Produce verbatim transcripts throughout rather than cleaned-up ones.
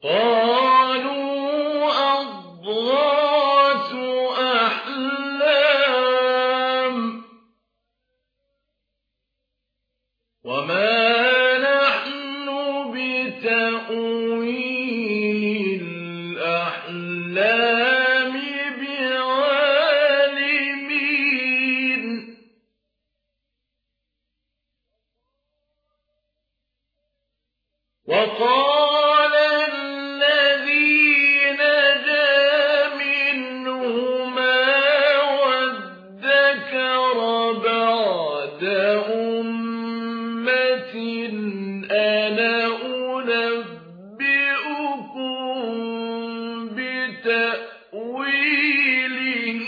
قالوا أضغاث أحلام وما نحن بتأويل الأحلام بعالمين وقال الذي نجا منهما وادكر بعد أمة أنا أنبئكم بتأويله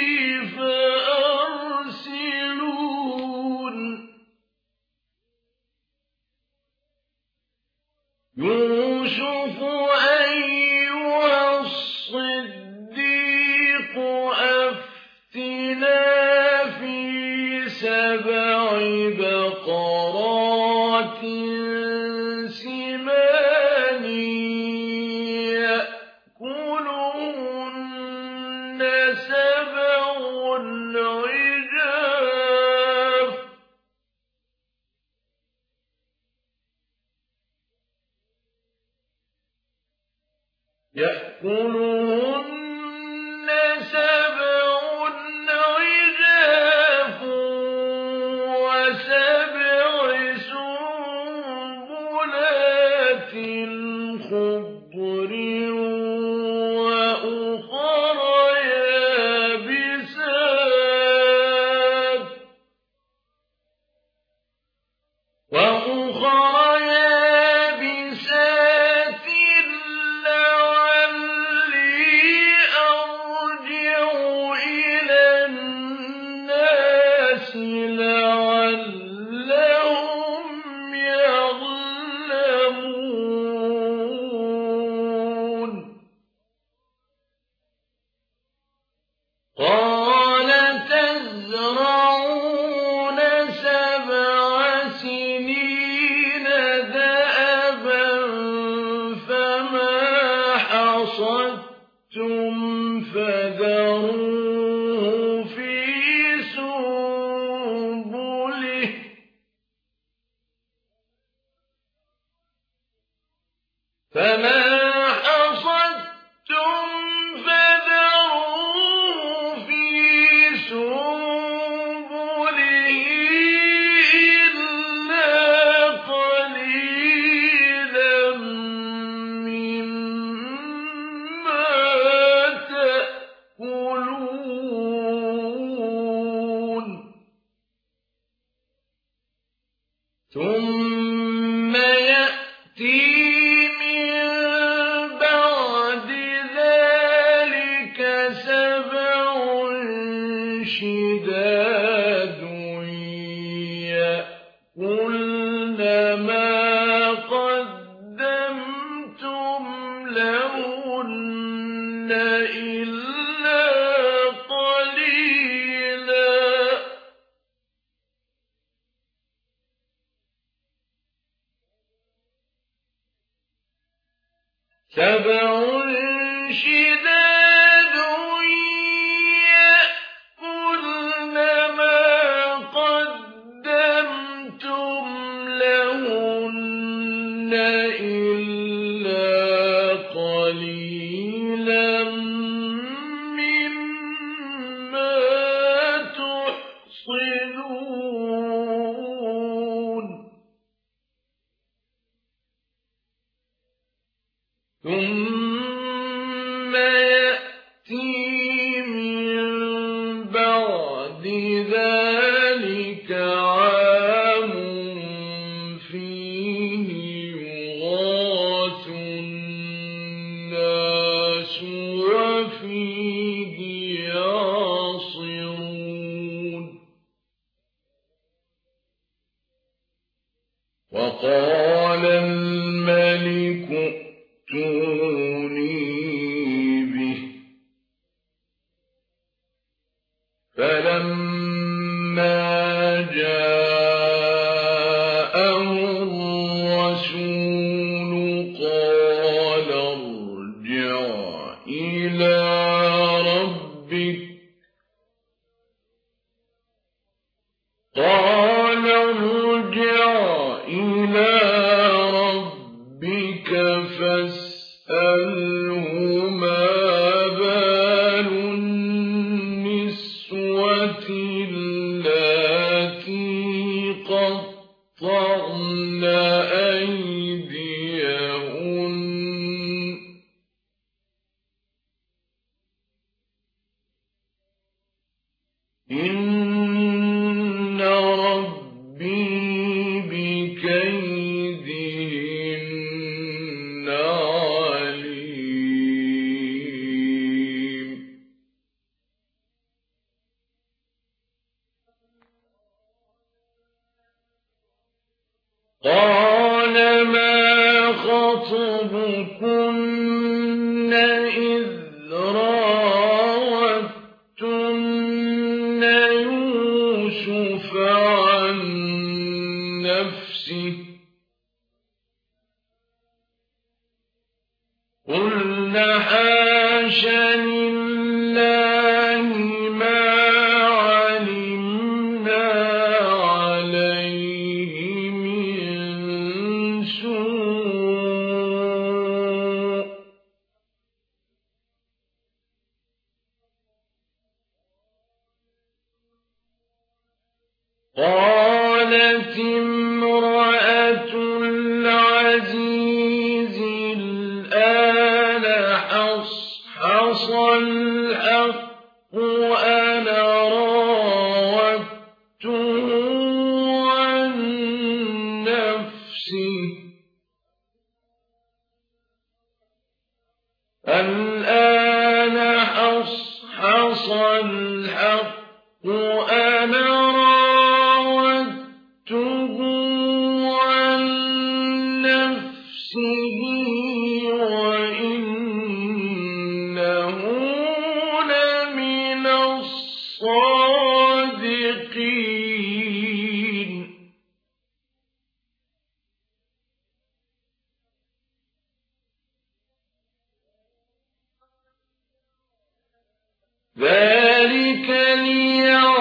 فأرسلون يوسف أيها الصديق أفتنا في سبع بقرات سمان يأكلهن سبع عجاف يأكلهن سبع عجاف وسبع سنبلات خضر وأخر يابسات وأخر يابسات لعلي أرجع إلى الناس لعلهم يعلمون قال تزرعون سبع سنين دأبا فما حصدتم فذروه في سنبله فما حصدتم فذروه في سنبله إلا قليلا مما تأكلون ثم يأتي من بعد ذلك سبع شداد يأكلن ما قدمتم لهن إلا قليلا سبع شداد يأكلن ما قدمتم لهن إلا قليلا مما تحصنون ثم يأتي من بعد ذلك عام فيه يغاث الناس وفيه يعصرون وقال الملك ائتوني به فلما جاءه الرسول قال إلى ربك قال ارجع إلى ربك فاسأله ما بال النسوة اللاتي قطعن أيديهن إن ربي بكيدهن عليم قال ما خطبكن إذ راوتن يوسف عن نفسه قلنا حاش لله ما علمنا عليه من سوء قالت امرأة العزيز الآن حصحص الحق أنا راودته عن نفسه الآن حصحص الحق أنا راودته عن نفسه وإنه لمن الصادقين ذلك ليعلم